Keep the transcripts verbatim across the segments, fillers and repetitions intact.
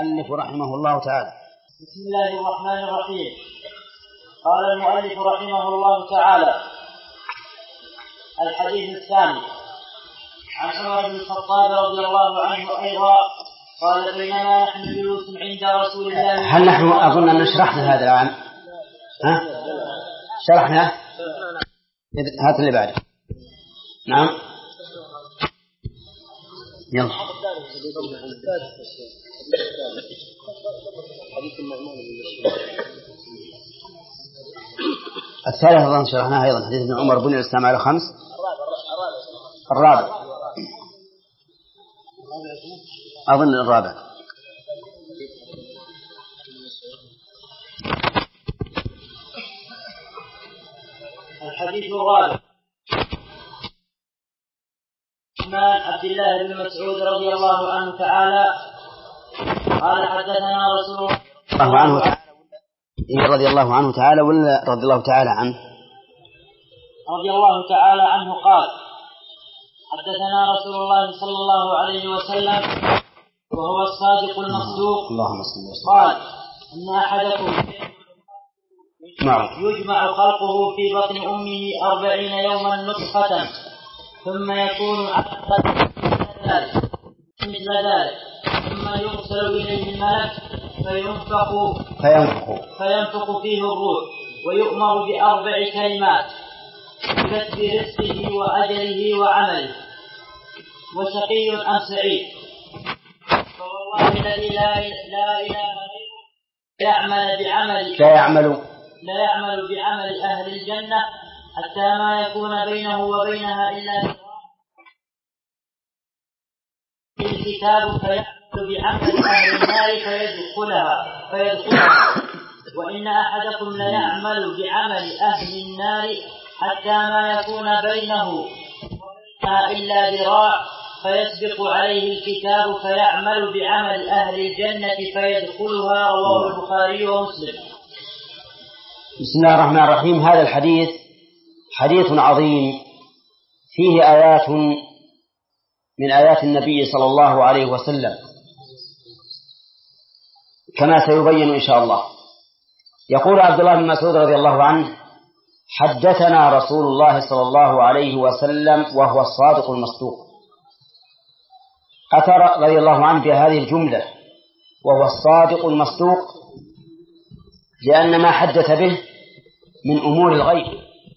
المؤلف رحمه الله تعالى. بسم الله الرحمن الرحيم. قال المؤلف رحمه الله تعالى: الحديث الثاني عن عمر بن الخطاب رضي الله عنه أيضا قال: بينما نحن جلوس عند رسول الله. هل نحن أظن أن شرحنا هذا الآن؟ ها؟ شرحنا؟ هات اللي بعده. نعم. يلا. الثالث أظن شرحناه أيضا، حديث ابن عمر بني الإسلام على خمس. الرابع أظن الرابع. الحديث الرابع عن عبد الله بن مسعود رضي الله عنه تعالى قال: حدثنا رسول الله عنه تعالى رضي الله عنه تعالى ولا رضي الله تعالى عنه رضي الله تعالى عنه قال: حدثنا رسول الله صلى الله عليه وسلم وهو الصادق المصدوق قال: إن أحدكم يجمع خلقه في بطن أمه أربعين يوما نطفة ثم يكون علقة مثل ذلك ثم يرسل إليه الملك فينفخ فينفخ فيه الروح ويؤمر بأربع كلمات: بكتب رزقه وأجله وعمله وشقي أم سعيد. فوالله الذي لا لا إله غيره يعمل بعمل لا يعمل لا يعمل بعمل أهل الجنة حتى ما يكون بينه وبينها إلا الكتاب فيعمل بعمل أهل النار فيدخلها فيدخلها وإن أحدكم ليعمل بعمل أهل النار حتى ما يكون بينه وبينها إلا ذراع فيسبق عليه الكتاب فيعمل بعمل أهل الجنة فيدخلها. رواه البخاري ومسلم. بسم الله الرحمن الرحيم. هذا الحديث حديث عظيم فيه آيات من آيات النبي صلى الله عليه وسلم كما سيبين إن شاء الله. يقول عبد الله بن مسعود رضي الله عنه: حدثنا رسول الله صلى الله عليه وسلم وهو الصادق المصدوق. أثر رضي الله عنه بهذه الجملة وهو الصادق المصدوق لأن ما حدث به من أمور الغيب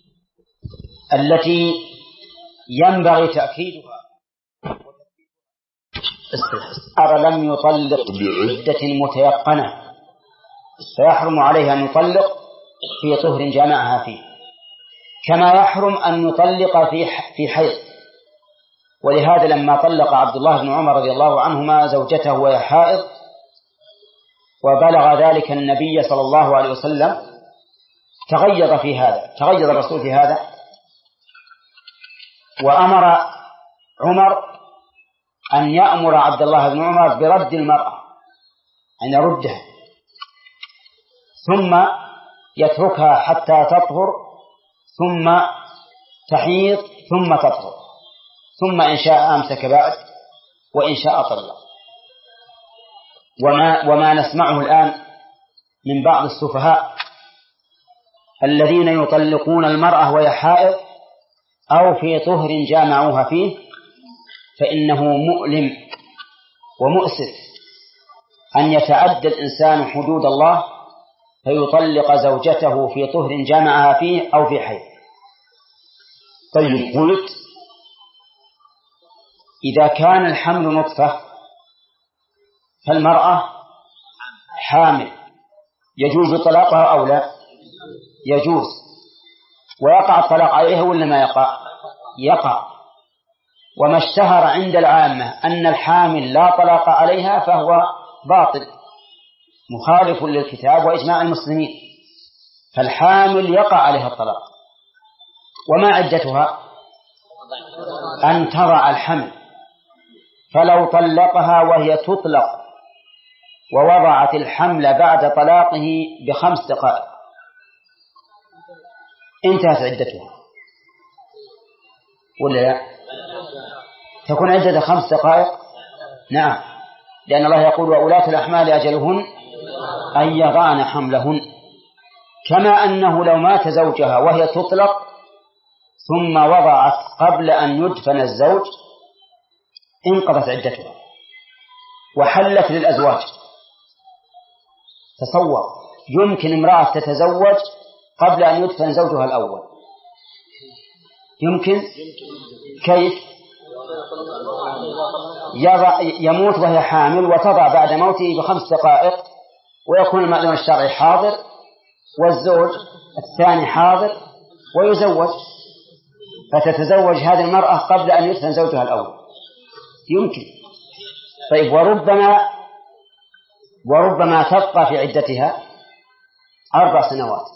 التي ينبغي تأكيدها. استحار لم يطلق بعدة متيقنة فيحرم عليه أن يطلق في طهر جامعها فيه، كما يحرم أن يطلق في في حيض. ولهذا لما طلق عبد الله بن عمر رضي الله عنهما زوجته وهي حائض وبلغ ذلك النبي صلى الله عليه وسلم تغيظ في هذا تغيظ الرسول في هذا وأمر عمر أن يأمر عبد الله بن عمر برد المرأة، أن يردها ثم يتركها حتى تطهر ثم تحيض ثم تطهر، ثم إن شاء أمسك بعد وإن شاء طلق. وما, وما نسمعه الآن من بعض السفهاء الذين يطلقون المرأة وهي حائض أو في طهر جامعوها فيه، فإنه مؤلم ومؤسف أن يتعدى الإنسان حدود الله فيطلق زوجته في طهر جامعها فيه أو في حيض. طيب، قلت إذا كان الحمل نطفة فالمرأة حامل يجوز طلاقها أو لا؟ يجوز. ويقع الطلاق عليها ولا ما يقع؟ يقع. وما اشتهر عند العامة أن الحامل لا طلاق عليها فهو باطل مخالف للكتاب وإجماع المسلمين، فالحامل يقع عليها الطلاق. وما عدتها؟ أن تضع الحمل، فلو طلقها وهي تطلق ووضعت الحمل بعد طلاقه بخمس دقائق انتهت عدتها ولا لا؟ تكون عدة خمس دقائق. نعم، لأن الله يقول وأولاة الأحمال أجلهن أن يضعن حملهن، كما أنه لو مات زوجها وهي تطلق ثم وضعت قبل أن يدفن الزوج انقضت عدتها وحلت للأزواج. تصور يمكن امرأة تتزوج قبل أن يدفن زوجها الأول؟ يمكن. كيف؟ يموت وهي حامل وتضع بعد موته بخمس دقائق ويكون المأذون الشرعي حاضر والزوج الثاني حاضر ويزوج، فتتزوج هذه المرأة قبل أن يدفن زوجها الأول. يمكن. طيب وربما وربما تبقى في عدتها أربع سنوات،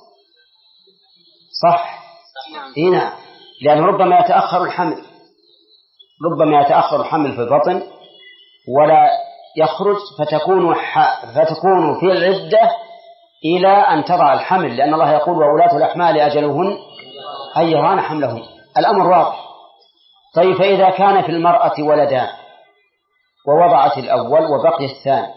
صح؟ هنا لأن ربما يتأخر الحمل، ربما يتأخر الحمل في البطن ولا يخرج، فتكون فتكون في العدة إلى أن تضع الحمل، لأن الله يقول وأولاة الأحمال أجلهن أن يضعن حملهن. الأمر واضح. طيب فإذا كان في المرأة ولدان ووضعت الأول وبقي الثاني،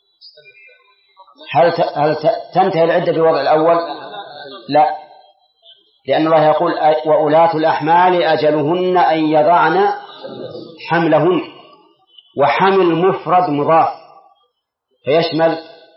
هل هل تنتهي العدة بوضع الأول؟ لا، لأن الله يقول وأولاة الأحمال أجلهن أن يضعن حملهن، وحمل مفرد مضاف فيشمل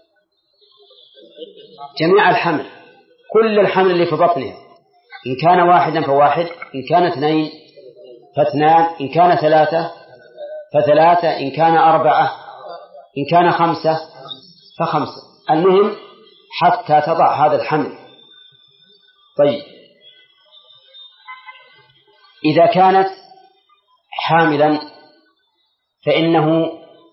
جميع الحمل، كل الحمل اللي في بطنها، إن كان واحدا فواحد، إن كان اثنين فاثنان، إن كان ثلاثة فثلاثة، إن كان أربعة، إن كان خمسة فخمسة، المهم حتى تضع هذا الحمل. طيب إذا كانت حاملا فإنه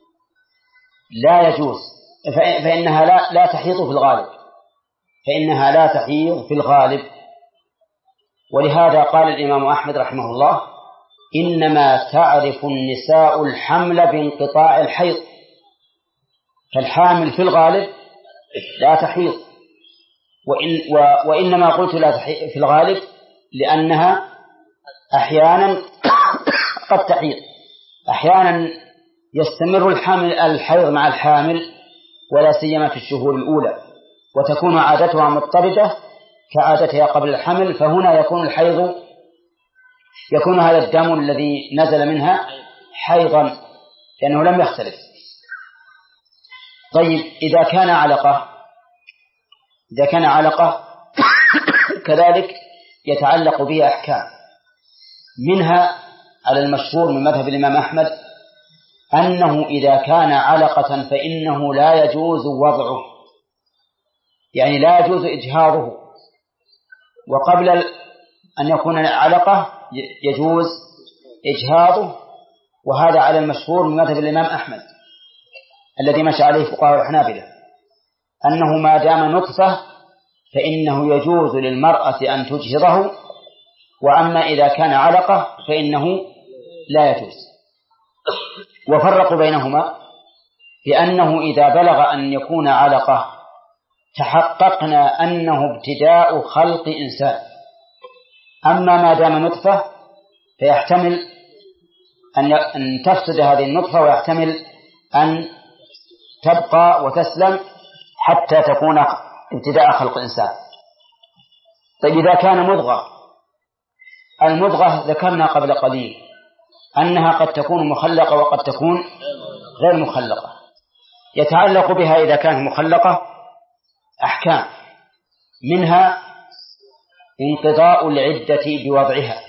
لا يجوز، فإنها لا, لا تحيض في الغالب، فإنها لا تحيض في الغالب. ولهذا قال الإمام أحمد رحمه الله إنما تعرف النساء الحمل بانقطاع الحيض، فالحامل في الغالب لا تحيض، وإن و وإنما قلت لا تحيض في الغالب لأنها أحيانا قد تحيض، أحيانا يستمر الحمل الحيض مع الحامل ولا سيما في الشهور الأولى، وتكون عادتها مضطردة كعادتها قبل الحمل، فهنا يكون الحيض يكون هذا الدم الذي نزل منها حيضا لأنه لم يختلف. طيب إذا كان علقة إذا كان علقة كذلك يتعلق به أحكام، منها على المشهور من مذهب الإمام أحمد أنه إذا كان علقة فإنه لا يجوز وضعه، يعني لا يجوز إجهاضه، وقبل أن يكون علقة يجوز إجهاضه، وهذا على المشهور من مذهب الإمام أحمد الذي مشى عليه فقهاء الحنابلة، أنه ما دام نطفة فإنه يجوز للمرأة أن تجهضه، وأما إذا كان علقة فإنه لا يجوز. وفرقوا بينهما بأنه إذا بلغ أن يكون علقة تحققنا أنه ابتداء خلق إنسان، أما ما دام نطفة فيحتمل أن تفسد هذه النطفة ويحتمل أن تبقى وتسلم حتى تكون ابتداء خلق إنسان. طيب إذا كان مضغة، المضغة ذكرنا قبل قليل أنها قد تكون مخلقة وقد تكون غير مخلقة، يتعلق بها إذا كانت مخلقة أحكام، منها انقضاء العدة بوضعها،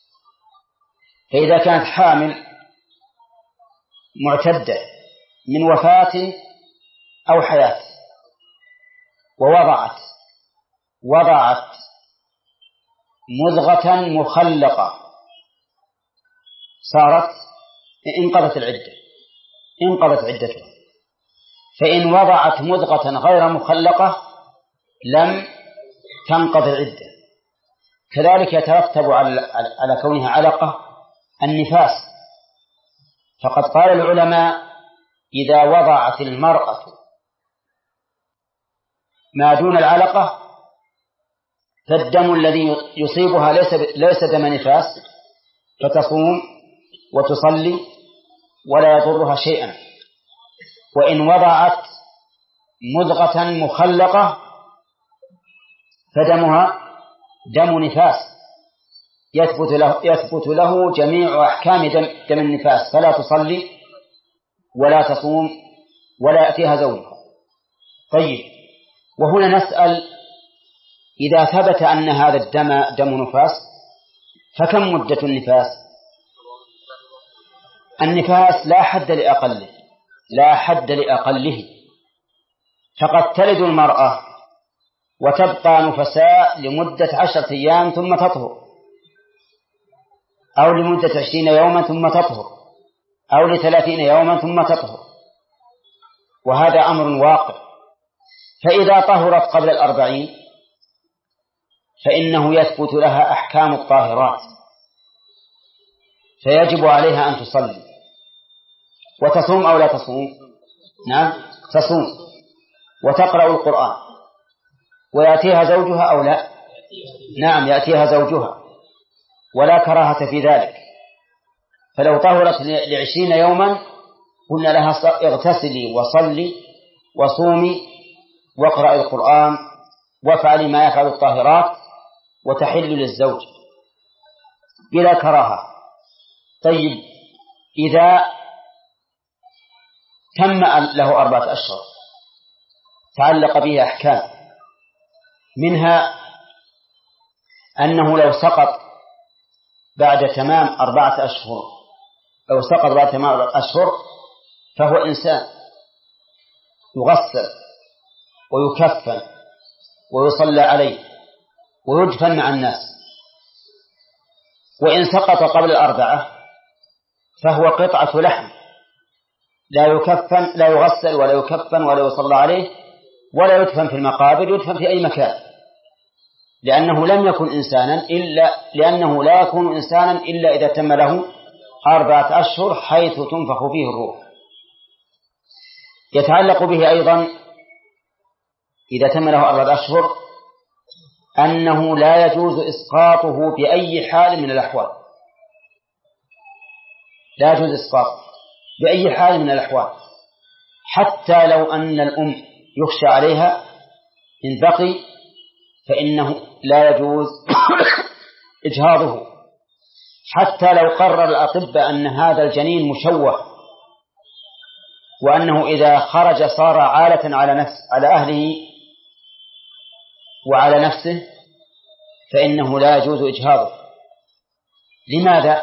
فإذا كانت حامل معتدة من وفاة أو حياة ووضعت وضعت مضغة مخلقة صارت انقضت العدة انقضت عدتها. فإن وضعت مضغة غير مخلقة لم تنقض العدة. كذلك يترتب على كونها علقة النفاس، فقد قال العلماء إذا وضعت المرأة ما دون العلقة فالدم الذي يصيبها ليس ليس دم نفاس، فتصوم وتصلي ولا يضرها شيئا. وإن وضعت مضغة مخلقة فدمها دم نفاس يثبت له, يثبت له جميع أحكام دم, دم النفاس، فلا تصلي ولا تصوم ولا يأتيها زوجها. طيب، وهنا نسأل: إذا ثبت أن هذا الدم دم نفاس فكم مدة النفاس؟ النفاس لا حد لأقله، لا حد لأقله، فقد تلد المرأة وتبقى نفساء لمدة عشرة أيام ثم تطهر، أو لمدة عشرين يوما ثم تطهر، أو لثلاثين يوما ثم تطهر، وهذا أمر واقع. فإذا طهرت قبل الأربعين فإنه يثبت لها أحكام الطاهرات، فيجب عليها أن تصلي وتصوم أو لا تصوم. نعم تصوم وتقرأ القرآن، ويأتيها زوجها أو لا. نعم يأتيها زوجها ولا كراهة في ذلك. فلو طهرت لعشرين يوما قلنا لها: اغتسلي وصلي وصومي واقرأ القرآن وافعلي ما يفعل الطاهرات وتحل للزوج بلا كراهة. طيب، إذا تم له أربعة أشهر تعلق به أحكام، منها أنه لو سقط بعد تمام أربعة أشهر أو سقط بعد تمام أربعة أشهر فهو إنسان يغسل ويكفن ويصلى عليه ويدفن مع الناس. وإن سقط قبل الأربعة فهو قطعة لحم لا يكفن لا يغسل ولا يكفن ولا يصلى عليه ولا يدفن في المقابر، يدفن في أي مكان، لأنه لم يكن إنسانا إلا لأنه لا يكون إنسانا إلا إذا تم له أربعة أشهر حيث تنفخ فيه الروح. يتعلق به أيضا إذا تم له أربعة أشهر أنه لا يجوز إسقاطه بأي حال من الأحوال، لا يجوز إسقاطه بأي حال من الأحوال، حتى لو أن الأم يخشى عليها إن بقي فإنه لا يجوز إجهاضه، حتى لو قرر الأطباء أن هذا الجنين مشوه وأنه إذا خرج صار عالة على نفس على أهله وعلى نفسه فإنه لا يجوز إجهاضه. لماذا؟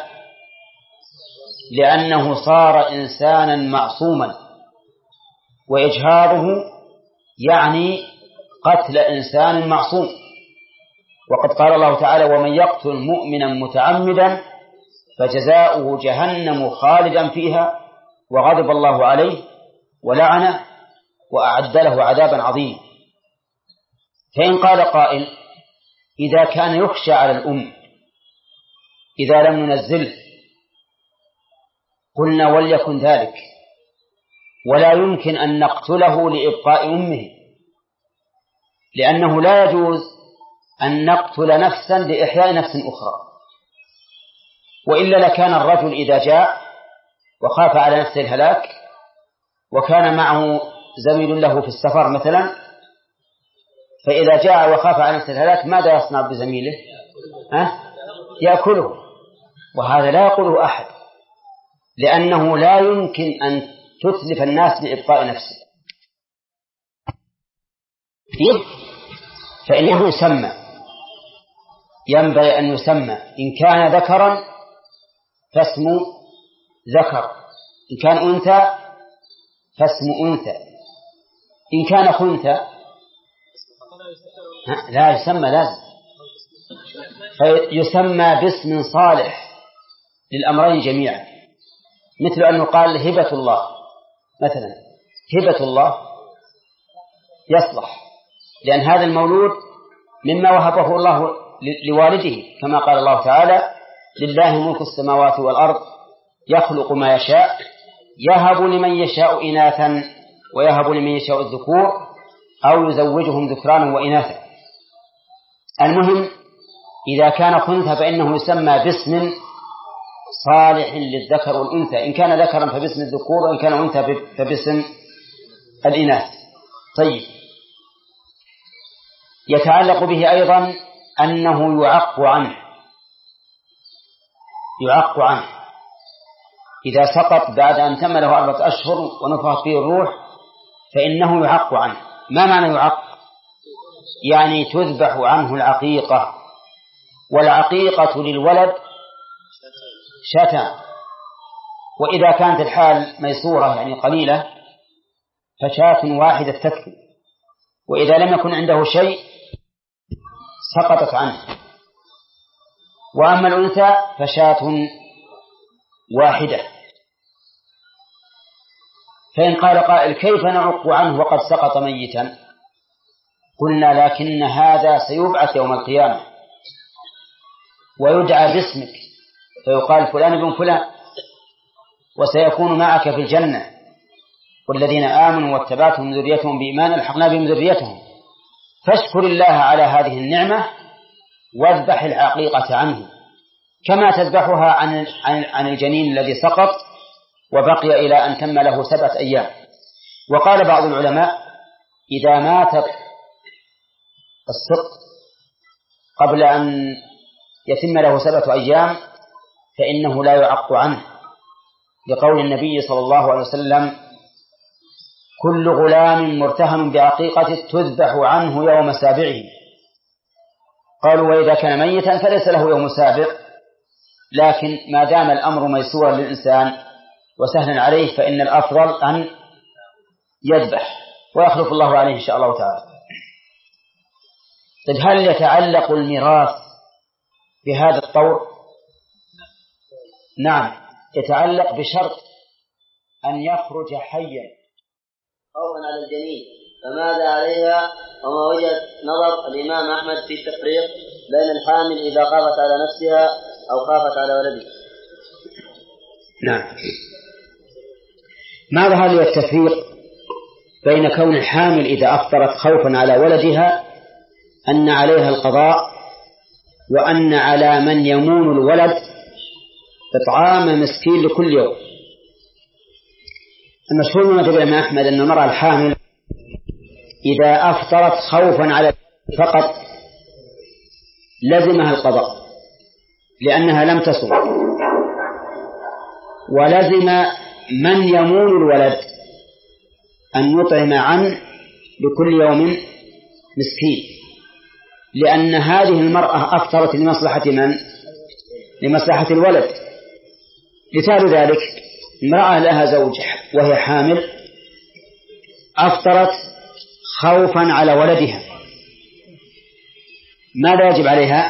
لأنه صار إنسانا معصوما، وإجهاضه يعني قتل إنسان معصوم. وقد قال الله تعالى: ومن يقتل مؤمنا متعمدا فجزاؤه جهنم خالدا فيها وغضب الله عليه ولعنه وأعد له عذابا عظيما. فإن قال قائل: إذا كان يخشى على الأم إذا لم ننزله، قلنا: وليكن ذلك، ولا يمكن أن نقتله لإبقاء أمه، لأنه لا يجوز أن نقتل نفسا لإحياء نفس أخرى، وإلا لكان الرجل إذا جاء وخاف على نفسه الهلاك وكان معه زميل له في السفر مثلا، فإذا جاء وخاف على نفسه الهلاك ماذا يصنع بزميله؟ أه؟ يأكله، وهذا لا يقوله أحد، لأنه لا يمكن أن تتلف الناس لإبقاء نفسه. فإنه يسمى، ينبغي أن يسمى، إن كان ذكرا فاسم ذكر، إن كان أنثى فاسم أنثى، إن كان خنثى لا يسمى، لازم فيسمى باسم صالح للأمرين جميعا، مثل أن يقال هبة الله مثلا، هبة الله يصلح، لأن هذا المولود مما وهبه الله لوالده، كما قال الله تعالى: لله ملك السماوات والأرض يخلق ما يشاء يهب لمن يشاء إناثا ويهب لمن يشاء الذكور أو يزوجهم ذكرانا وإناثا. المهم إذا كان خنثى فإنه يسمى باسم صالح للذكر والأنثى، إن كان ذكرا فباسم الذكور، وإن كان أنثى فباسم الإناث. طيب، يتعلق به أيضا أنه يعق عنه يعق عنه إذا سقط بعد أن تم له أربعة أشهر ونفخت فيه الروح فإنه يعق عنه. ما معنى يعق؟ يعني تذبح عنه العقيقة، والعقيقة للولد شاتان، وإذا كانت الحال ميسورة يعني قليلة فشاة واحدة تكفي، وإذا لم يكن عنده شيء سقطت عنه. وأما الأنثى فشاة واحدة. فإن قال قائل كيف نعق عنه وقد سقط ميتا؟ قلنا لكن هذا سيبعث يوم القيامة ويدعى باسمك فيقال فلان ابن فلان، وسيكون معك في الجنة، والذين آمنوا واتبعتهم ذريتهم بإيمان ألحقنا بهم ذريتهم. فاشكر الله على هذه النعمة واذبح العقيقة عنه كما تذبحها عن عن الجنين الذي سقط وبقي إلى أن تم له سبعة أيام. وقال بعض العلماء إذا ماتت السقط قبل أن يتم له سبعة أيام فإنه لا يعق عنه، لقول النبي صلى الله عليه وسلم كل غلام مرتهن بعقيقة تذبح عنه يوم سابعه. قالوا وإذا كان ميتا فليس له يوم سابع، لكن ما دام الأمر ميسورا للإنسان وسهلا عليه فإن الأفضل أن يذبح ويخلف الله عليه إن شاء الله تعالى. طيب، هل يتعلق الميراث بهذا الطور؟ نعم، يتعلق بشرط أن يخرج حيا خوفا على الجنين، فماذا عليها وما وجد نظر الإمام أحمد في التفريق بين الحامل إذا خافت على نفسها أو خافت على ولدها؟ نعم، ماذا هذا التفريق بين كون الحامل إذا أفطرت خوفا على ولدها أن عليها القضاء، وأن على من يمون الولد إطعام مسكين لكل يوم. المشهور من مذهب الإمام أحمد أن المرأة الحامل إذا أفطرت خوفا على فقط لزمها القضاء لأنها لم تصم، ولزم من يمون الولد أن يطعم عنه لكل يوم مسكين، لأن هذه المرأة أفطرت لمصلحة من؟ لمصلحة الولد. مثال ذلك امرأة لها زوج وهي حامل أفطرت خوفا على ولدها، ماذا يجب عليها؟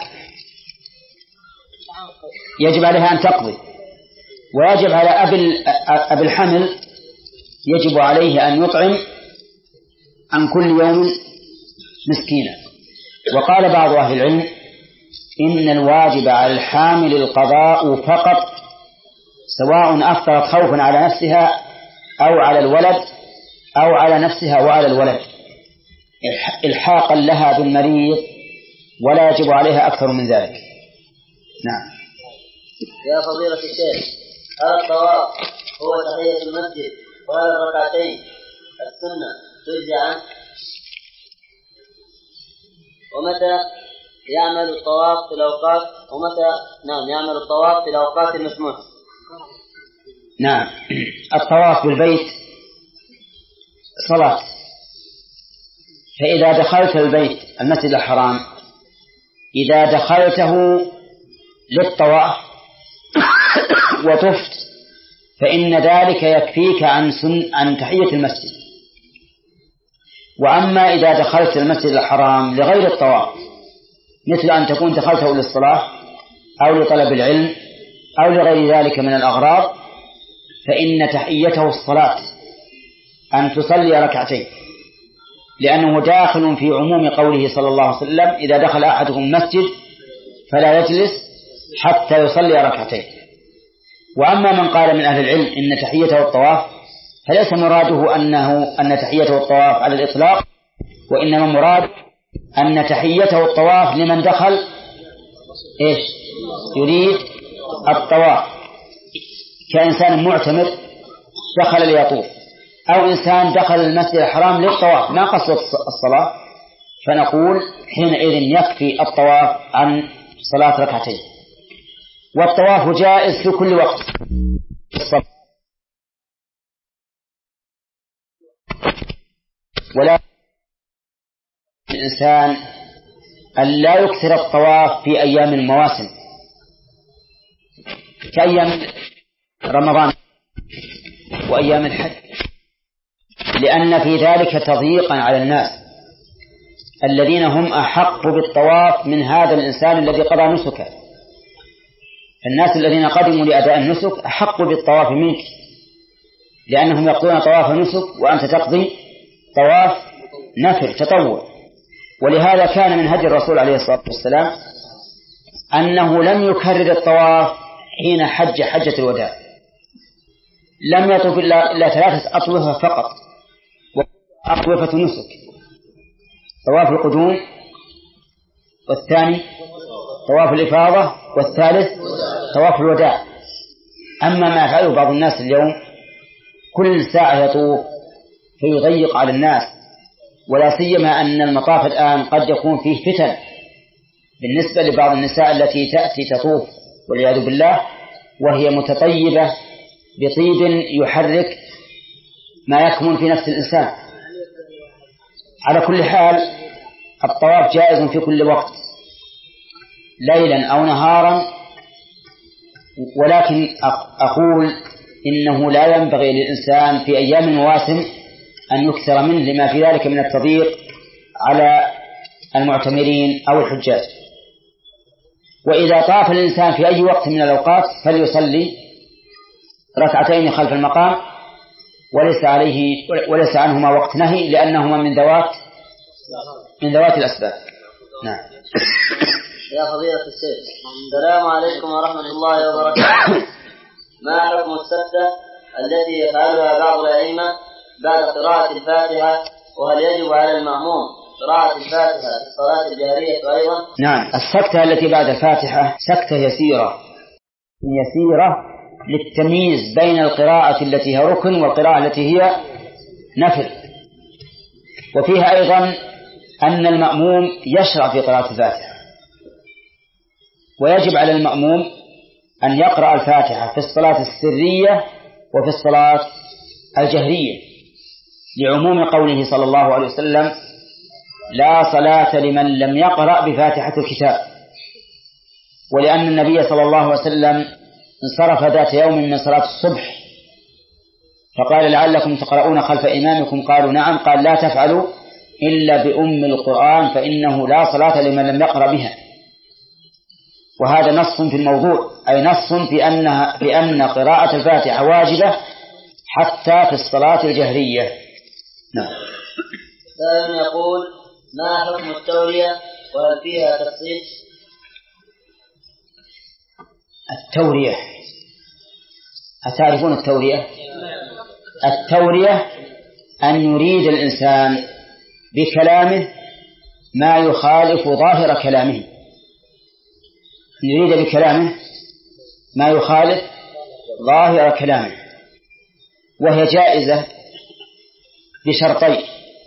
يجب عليها أن تقضي، ويجب على أبي الحمل يجب عليه أن يطعم عن كل يوم مسكينا. وقال بعض أهل العلم إن الواجب على الحامل القضاء فقط، سواء أفطرت خوفا على نفسها أو على الولد أو على نفسها وعلى الولد، إلحاقا لها بالمريض، ولا يجب عليها أكثر من ذلك. نعم. يا فضيلة الشيخ، هل الطواف هو تحية المسجد وهل الركعتين السنة تجزي عنه؟ ومتى يعمل الطواف في الأوقات ومتى نعم يعمل الطواف في الأوقات المسموحة؟ نعم، الطواف بالبيت صلاة، فإذا دخلت البيت المسجد الحرام إذا دخلته للطواف وطفت فإن ذلك يكفيك عن سن عن تحية المسجد. وأما إذا دخلت المسجد الحرام لغير الطواف، مثل أن تكون دخلته للصلاة أو لطلب العلم أو لغير ذلك من الأغراض، فإن تحيته الصلاة أن تصلي ركعتين، لأنه داخل في عموم قوله صلى الله عليه وسلم إذا دخل أحدكم المسجد فلا يجلس حتى يصلي ركعتين. وأما من قال من أهل العلم إن تحيته الطواف فليس مراده أنه أن تحيته الطواف على الإطلاق، وإنما مراد أن تحيته الطواف لمن دخل إيش يريد الطواف، كإنسان معتمر دخل ليطوف أو إنسان دخل المسجد الحرام للطواف ما قصد الصلاة، فنقول حينئذ يكفي الطواف عن صلاة ركعتين. والطواف جائز في كل وقت، ولا الإنسان أن لا يكثر الطواف في أيام المواسم كأيام رمضان وأيام الحج، لأن في ذلك تضييقا على الناس الذين هم أحق بالطواف من هذا الإنسان الذي قضى نسكه. الناس الذين قدموا لأداء النسك أحق بالطواف منك، لأنهم يقضون طواف نسك وأنت تقضي طواف نفل تطوع. ولهذا كان من هدي الرسول عليه الصلاة والسلام أنه لم يكرر الطواف حين حج حجة الوداع، لم يطوف إلا ثلاثة أطوفة فقط، أطوفة نسك: طواف القدوم، والثاني طواف الإفاضة، والثالث طواف الوداع. أما ما يفعله بعض الناس اليوم كل ساعة يطوف فيضيق على الناس، ولا سيما أن المطاف الآن قد يكون فيه فتن بالنسبة لبعض النساء التي تأتي تطوف والعياذ بالله وهي متطيبة بطيب يحرك ما يكمن في نفس الإنسان. على كل حال الطواف جائز في كل وقت ليلا أو نهارا، ولكن أقول إنه لا ينبغي للإنسان في أيام المواسم أن يكثر منه لما في ذلك من التضييق على المعتمرين أو الحجاج. وإذا طاف الإنسان في أي وقت من الأوقات فليصلي ركعتين خلف المقام، وليس عليه وليس عنهما وقت نهي، لأنهما من ذوات من ذوات الأسباب. نعم. يا فضيلة الشيخ، السلام عليكم ورحمة الله وبركاته. ما حكم السكتة التي يفعلها بعض الأئمة بعد قراءة الفاتحة، وهل يجب على المأموم قراءة الفاتحة في الصلاة الجهرية أيضا؟ نعم، السكتة التي بعد الفاتحة سكتة يسيرة يسيرة للتمييز بين القراءة التي هي ركن والقراءة التي هي نفل. وفيها أيضا أن المأموم يشرع في قراءة الفاتحة، ويجب على المأموم أن يقرأ الفاتحة في الصلاة السرية وفي الصلاة الجهرية، لعموم قوله صلى الله عليه وسلم: لا صلاة لمن لم يقرأ بفاتحة الكتاب. ولأن النبي صلى الله عليه وسلم انصرف ذات يوم من صلاة الصبح فقال: لعلكم تقرؤون خلف إمامكم؟ قالوا: نعم. قال: لا تفعلوا إلا بأم القرآن فإنه لا صلاة لمن لم يقرأ بها. وهذا نص في الموضوع، أي نص في أنها بأن قراءة الفاتحة واجبة حتى في الصلاة الجهرية. نعم. سائل يقول: ما حكم التورية وهل فيها تفصيل؟ التورية، أتعرفون التورية؟ التورية أن يريد الإنسان بكلامه ما يخالف ظاهر كلامه، أن يريد بكلامه ما يخالف ظاهر كلامه، وهي جائزة بشرطين: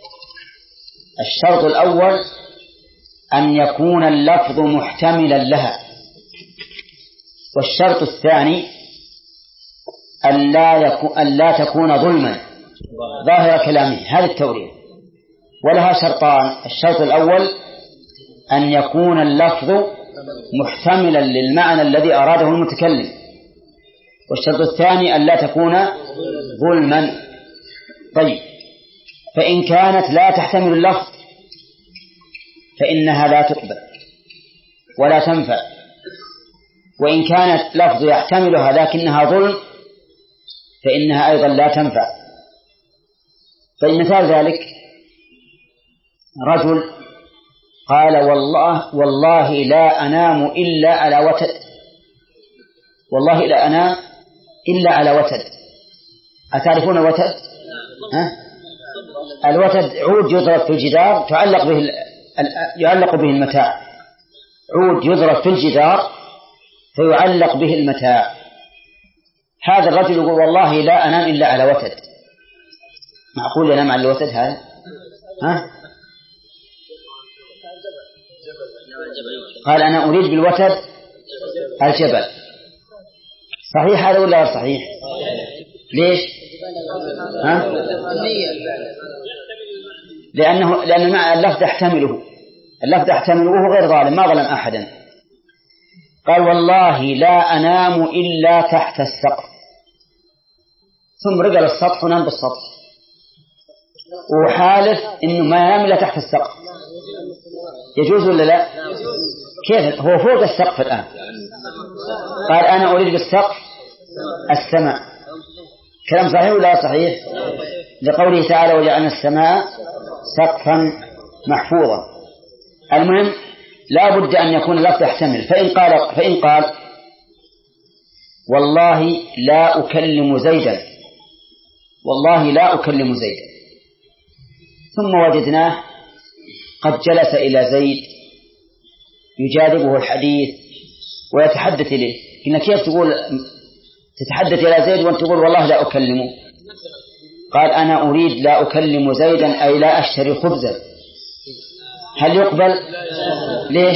الشرط الأول أن يكون اللفظ محتملا لها، والشرط الثاني أن لا تكون ظلما ظاهر كلامه. هذه التورية، ولها شرطان: الشرط الأول أن يكون اللفظ محتملا للمعنى الذي أراده المتكلم، والشرط الثاني أن لا تكون ظلما. طيب، فإن كانت لا تحتمل اللفظ فإنها لا تقبل ولا تنفع، وإن كانت لفظ يحتملها لكنها ظلم فإنها أيضا لا تنفع. فمثال ذلك رجل قال: والله والله لا أنام إلا على وتد، والله لا أنام إلا على وتد. أتعرفون الوتد؟ ها؟ الوتد عود يضرب في الجدار تعلق به يعلق به المتاع، عود يضرب في الجدار فيعلق به المتاع. هذا الرجل يقول: والله لا أنام إلا على وتد. معقول ينام على الوتد هذا؟ ها؟ قال أنا أريد بالوتد الجبل. صحيح هذا ولا غير صحيح؟ ليش؟ ها؟ لأنه لأن اللفظ يحتمله، اللفظ يحتمله وهو غير ظالم، ما ظلم أحدا. قال والله لا أنام إلا تحت السقف، ثم رجل السطح ونام بالسطح، وحالف إنه ما ينام إلا تحت السقف. يجوز ولا لا؟ كيف هو فوق السقف الآن؟ قال أنا أريد بالسقف السماء. كلام صحيح ولا صحيح؟ لقوله تعالى وجعلنا السماء سقفا محفوظا. المهم لا بد أن يكون اللفظ يحتمل. فإن قال فإن قال والله لا أكلم زيدا، والله لا أكلم زيدا، ثم وجدناه قد جلس إلى زيد يجاذبه الحديث ويتحدث إليه، إن كيف تقول تتحدث إلى زيد وأنت تقول والله لا أكلمه؟ قال أنا أريد لا أكلم زيدا أي لا أشتري خبزا. هل يقبل؟ ليش؟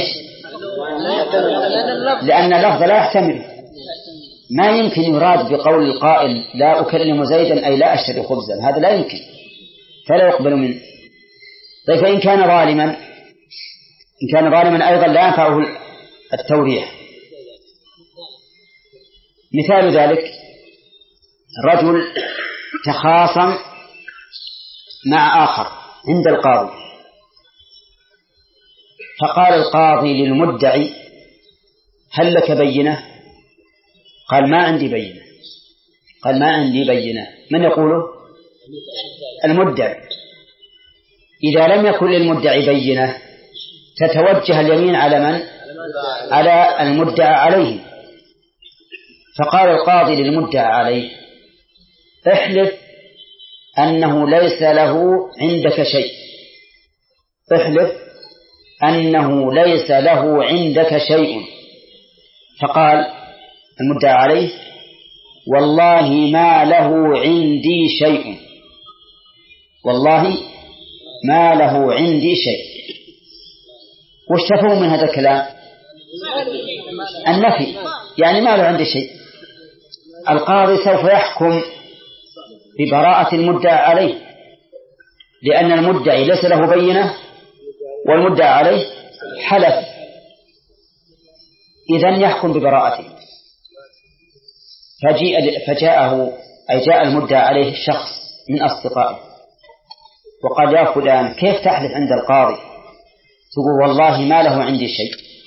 لأن اللفظ لا يحتمل، ما يمكن يراد بقول القائل لا أكلم زيدا أي لا أشتري خبزا، هذا لا يمكن، فلا يقبل منه. طيب فإن كان ظالما، إن كان ظالما أيضا لا ينفعه التوريح. مثال ذلك رجل تخاصم مع آخر عند القاضي، فقال القاضي للمدعي هل لك بينة؟ قال ما عندي بينة. قال ما عندي بينة. من يقوله؟ المدعي. إذا لم يكن للمدعي بينة تتوجه اليمين على من؟ على المدعى عليه. فقال القاضي للمدعى عليه احلف أنه ليس له عندك شيء، احلف أنه ليس له عندك شيء. فقال المدعى عليه والله ما له عندي شيء، والله ما له عندي شيء. وش تفهم من هذا الكلام؟ النفي، يعني ما له عندي شيء. القاضي سوف يحكم ببراءة المدعى عليه، لأن المدعي ليس له بينة والمدعى عليه حلف، إذن يحكم ببراءته. فجاء فجاءه أي جاء المدعى عليه الشخص من أصدقائه وقال يا فلان كيف تحلف عند القاضي تقول والله ما له عندي شيء؟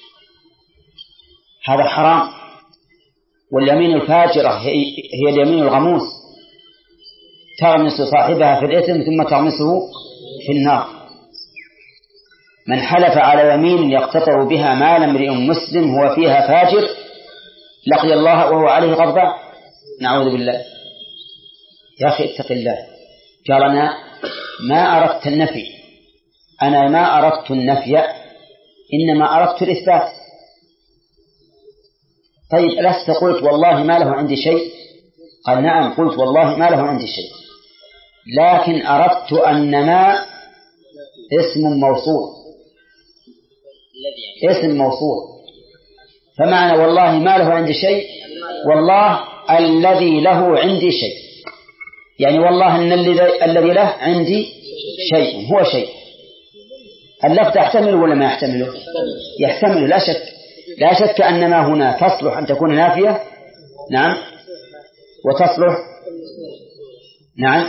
هذا حرام، واليمين الفاجرة هي اليمين الغموس، تغمس صاحبها في الإثم ثم تغمسه في النار. من حلف على يمين يقتطع بها مال امرئ مسلم هو فيها فاجر لقي الله وهو عليه غضبان، نعوذ بالله. يا أخي اتق الله. قال أنا ما أردت النفي، أنا ما أردت النفي إنما أردت الإثبات. طيب لست قلت والله ما له عندي شيء؟ قال نعم قلت والله ما له عندي شيء، لكن أردت أن ما اسم موصول، اسم موصول، فمعنى والله ما له عندي شيء والله الذي له عندي شيء، يعني والله أن الذي له عندي شيء هو شيء. اللفظ يحتمل ولا ما يحتمله؟ يحتمل لا شك، لا شك أن ما هنا تصلح أن تكون نافية، نعم، وتصلح نعم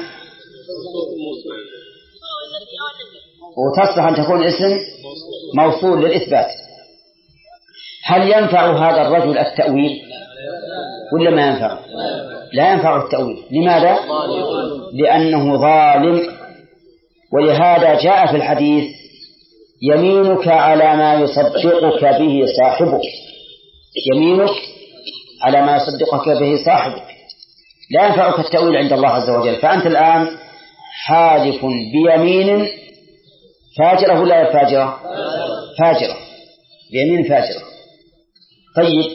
وتصلح أن تكون اسم موصول للإثبات. هل ينفع هذا الرجل التأويل ولا ما ينفع؟ لا ينفع التأويل. لماذا؟ لأنه ظالم. ولهذا جاء في الحديث يمينك على ما يصدقك به صاحبك، يمينك على ما يصدقك به صاحبك، لا ينفعك التأويل عند الله عز وجل. فأنت الآن حالف بيمين فاجرة ولا فاجرة؟ فاجرة، بيمين فاجرة. طيب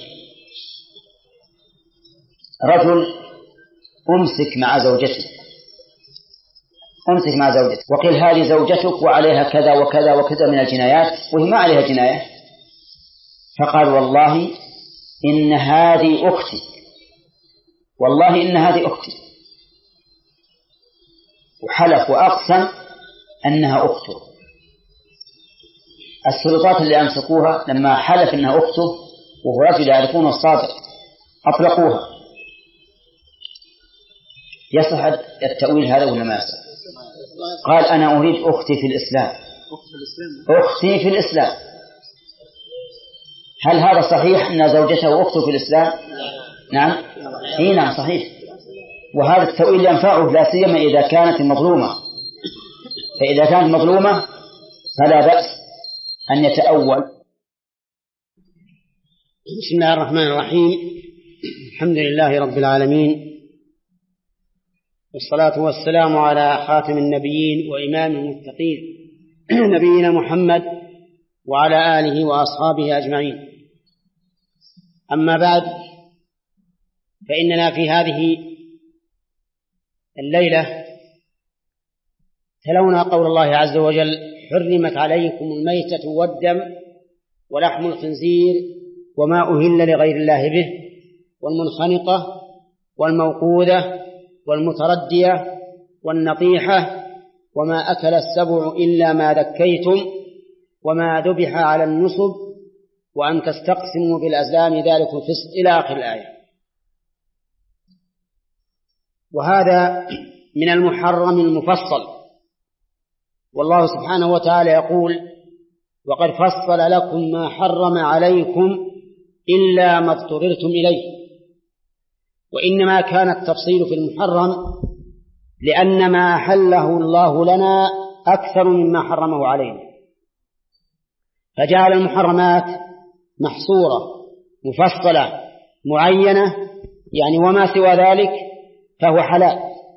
رجل أمسك مع زوجته أمسك مع زوجتك، وقيل هذه زوجتك وعليها كذا وكذا وكذا من الجنايات وهي ما عليها جناية، فقال والله إن هذه أختي، والله إن هذه أختي، وحلف وأقسم أنها أخته. السلطات اللي أمسكوها لما حلف أنها أخته وهو رجل يعرفون الصادق أطلقوها. يصح التأويل هذا ولا ما يصح؟ قال أنا أريد أختي في الإسلام، أختي في الإسلام. هل هذا صحيح أن زوجته أخته في الإسلام؟ نعم، إيه نعم صحيح. وهذا التأويل ينفعه لا سيما إذا كانت مظلومة، فإذا كانت مظلومة فلا بأس أن يتأول. بسم الله الرحمن الرحيم. الحمد لله رب العالمين، والصلاة والسلام على خاتم النبيين وإمام المتقين نبينا محمد وعلى آله وأصحابه أجمعين. أما بعد، فإننا في هذه الليلة تلونا قول الله عز وجل: حرمت عليكم الميتة والدم ولحم الخنزير وما أهل لغير الله به والمنخنقة والموقوذة والمتردية والنطيحة وما أكل السبع إلا ما ذكيتم وما ذبح على النصب وأن تستقسموا بالأزلام ذلك الفسق إلى آخر الآية. وهذا من المحرم المفصل، والله سبحانه وتعالى يقول: وقد فصل لكم ما حرم عليكم إلا ما اضطررتم إليه. وإنما كان التفصيل في المحرم لأن ما أحله الله لنا أكثر مما حرمه علينا، فجعل المحرمات محصورة مفصلة معينة، يعني وما سوى ذلك فهو حلال.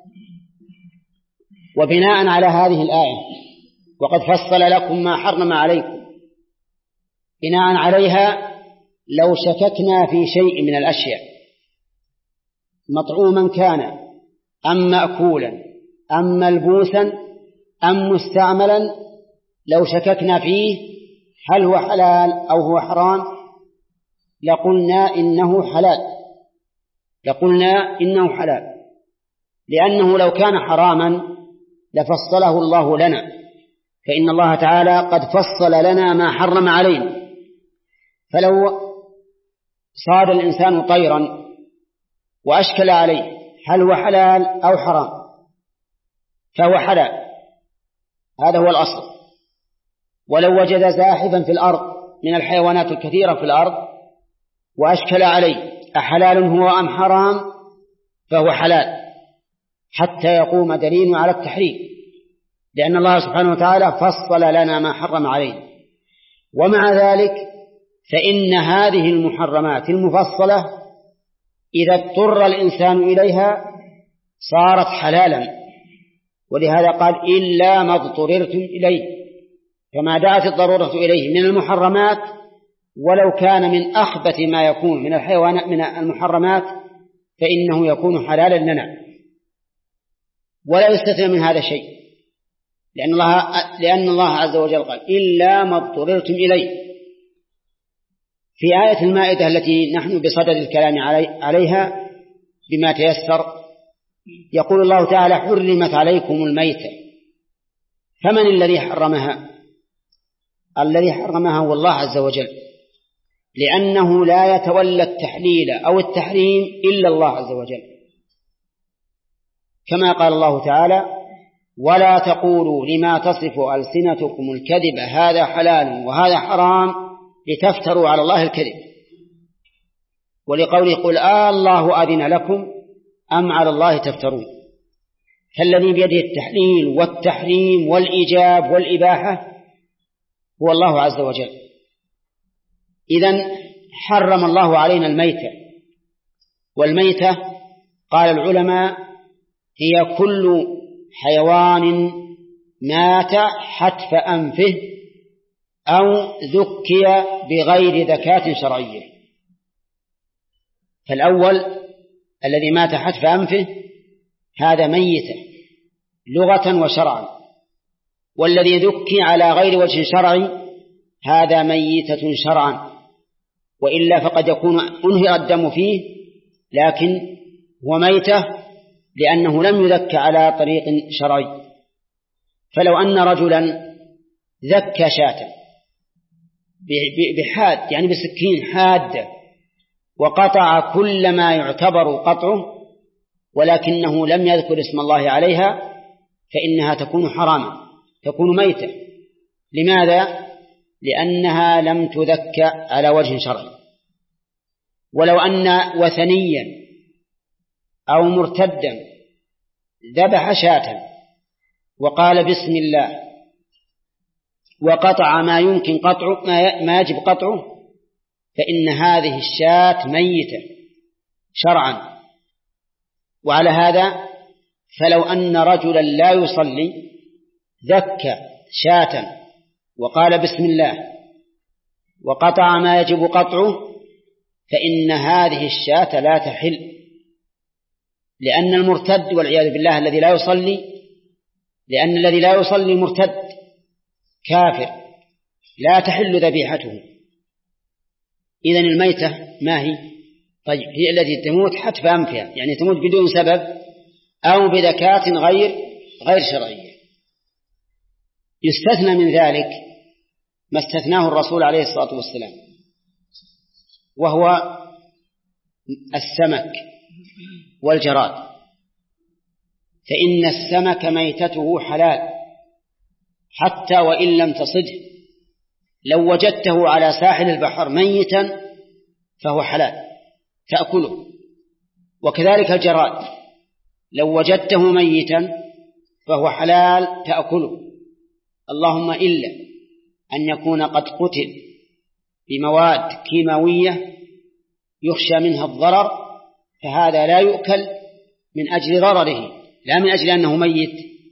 وبناء على هذه الآية وقد فصل لكم ما حرم عليكم، بناء عليها لو شككنا في شيء من الأشياء مطعوما كان أم مأكولا أم ملبوسا أم مستعملا، لو شككنا فيه هل هو حلال أو هو حرام لقلنا إنه حلال، لقلنا إنه حلال، لأنه لو كان حراما لفصله الله لنا، فإن الله تعالى قد فصل لنا ما حرم علينا. فلو صاد الإنسان طيرا وأشكل عليه هل هو حلال أو حرام فهو حلال، هذا هو الأصل. ولو وجد زاحفا في الأرض من الحيوانات الكثيرة في الأرض وأشكل عليه أحلال هو أم حرام فهو حلال حتى يقوم دليل على التحريم، لأن الله سبحانه وتعالى فصل لنا ما حرم علينا. ومع ذلك فإن هذه المحرمات المفصلة إذا اضطر الإنسان إليها صارت حلالا، ولهذا قال: إلا ما اضطررتم إليه، فما دعت الضرورة إليه من المحرمات ولو كان من أخبث ما يكون من الحيوانات من المحرمات فإنه يكون حلالا لنا، ولا يستثنى من هذا شيء، لأن الله, لأن الله عز وجل قال: إلا ما اضطررتم إليه. في آية المائدة التي نحن بصدد الكلام عليها بما تيسر يقول الله تعالى: حرمت عليكم الميتة. فمن الذي حرمها؟ الذي حرمها هو الله عز وجل، لأنه لا يتولى التحليل أو التحريم إلا الله عز وجل، كما قال الله تعالى: ولا تقولوا لما تصف ألسنتكم الكذب هذا حلال وهذا حرام لتفتروا على الله الكذب. ولقوله: قل آه الله أذن لكم أم على الله تفترون. فالذي بيده التحليل والتحريم والإيجاب والإباحة هو الله عز وجل. إذن حرم الله علينا الميتة، والميتة قال العلماء هي كل حيوان مات حتف أنفه أو ذكي بغير ذكاة شرعية. فالأول الذي مات حتف أنفه هذا ميتة، لغة وشرعا، والذي ذكي على غير وجه شرعي هذا ميتة شرعا، وإلا فقد يكون أنهر الدم فيه لكن هو ميتة لأنه لم يذك على طريق شرعي. فلو أن رجلا ذكى شاة بحاد يعني بسكين حادة وقطع كل ما يعتبر قطعه ولكنه لم يذكر اسم الله عليها فإنها تكون حراما، تكون ميتة. لماذا؟ لأنها لم تذك على وجه شرعي. ولو أن وثنيا أو مرتدا ذبح شاة وقال بسم الله وقطع ما يمكن قطعه ما يجب قطعه فإن هذه الشاة ميتة شرعا. وعلى هذا فلو أن رجلا لا يصلي ذك شاة وقال بسم الله وقطع ما يجب قطعه فإن هذه الشاة لا تحل، لأن المرتد والعياذ بالله الذي لا يصلي لأن الذي لا يصلي مرتد كافر لا تحل ذبيحته. إذن الميتة ما هي؟ طيب هي التي تموت حتف أنفها، يعني تموت بدون سبب أو بذكاة غير غير شرعية. يستثنى من ذلك ما استثناه الرسول عليه الصلاة والسلام وهو السمك والجراد، فإن السمك ميتته حلال حتى وإن لم تصده، لو وجدته على ساحل البحر ميتا فهو حلال تأكله. وكذلك الجراد لو وجدته ميتا فهو حلال تأكله، اللهم إلا أن يكون قد قتل بمواد كيماوية يخشى منها الضرر فهذا لا يؤكل من أجل ضرره لا من أجل أنه ميت.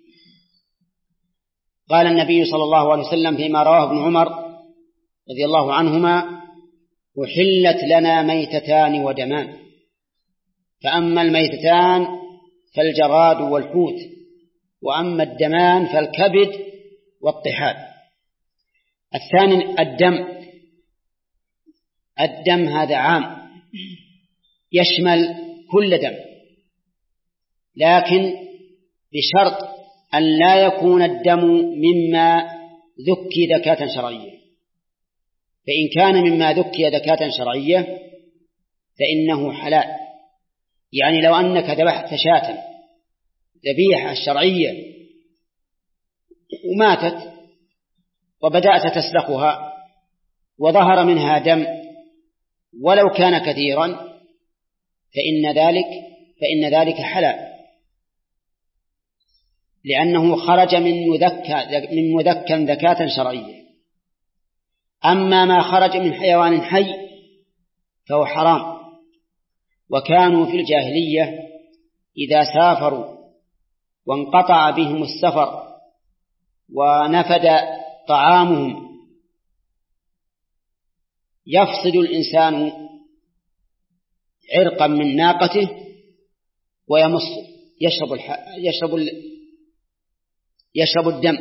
قال النبي صلى الله عليه وسلم فيما رواه ابن عمر رضي الله عنهما: أحلت لنا ميتتان ودمان، فأما الميتتان فالجراد والحوت، وأما الدمان فالكبد والطحال. الثاني الدم. الدم هذا عام يشمل كل دم، لكن بشرط أن لا يكون الدم مما ذكي ذكاة شرعية، فإن كان مما ذكي ذكاة شرعية فإنه حلال. يعني لو أنك ذبحت شاة ذبيحة الشرعية وماتت وبدأت تسلخها وظهر منها دم ولو كان كثيرا فإن ذلك فإن ذلك حلال، لأنه خرج من مذكى من مذكى ذكاة شرعية. أما ما خرج من حيوان حي فهو حرام. وكانوا في الجاهلية إذا سافروا وانقطع بهم السفر ونفد طعامهم يفصل الإنسان عرقا من ناقته ويمص يشرب الح... يشرب ال... يشرب الدم.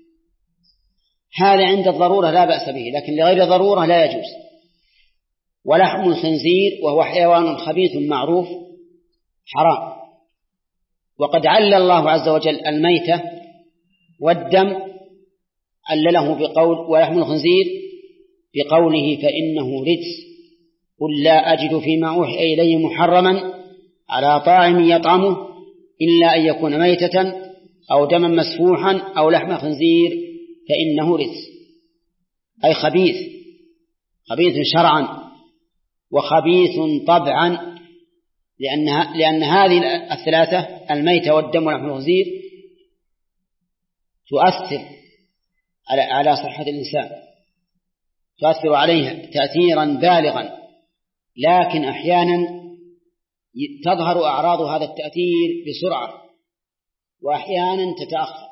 هذا عند الضرورة لا بأس به، لكن لغير ضرورة لا يجوز. ولحم الخنزير وهو حيوان خبيث معروف حرام، وقد علل الله عز وجل الميتة والدم علله بقول ولحم الخنزير بقوله فإنه رجس قل لا أجد فيما أوحي إلي محرما على طاعم يطعمه إلا أن يكون ميتة أو دما مسفوحا أو لحم خنزير فإنه رجس، أي خبيث، خبيث شرعا وخبيث طبعا، لأن لأن هذه الثلاثة الميتة والدم ولحم الخنزير تؤثر على على صحة الإنسان، تؤثر عليه تأثيرا بالغا، لكن أحيانا تظهر أعراض هذا التأثير بسرعة وأحيانا تتأخر.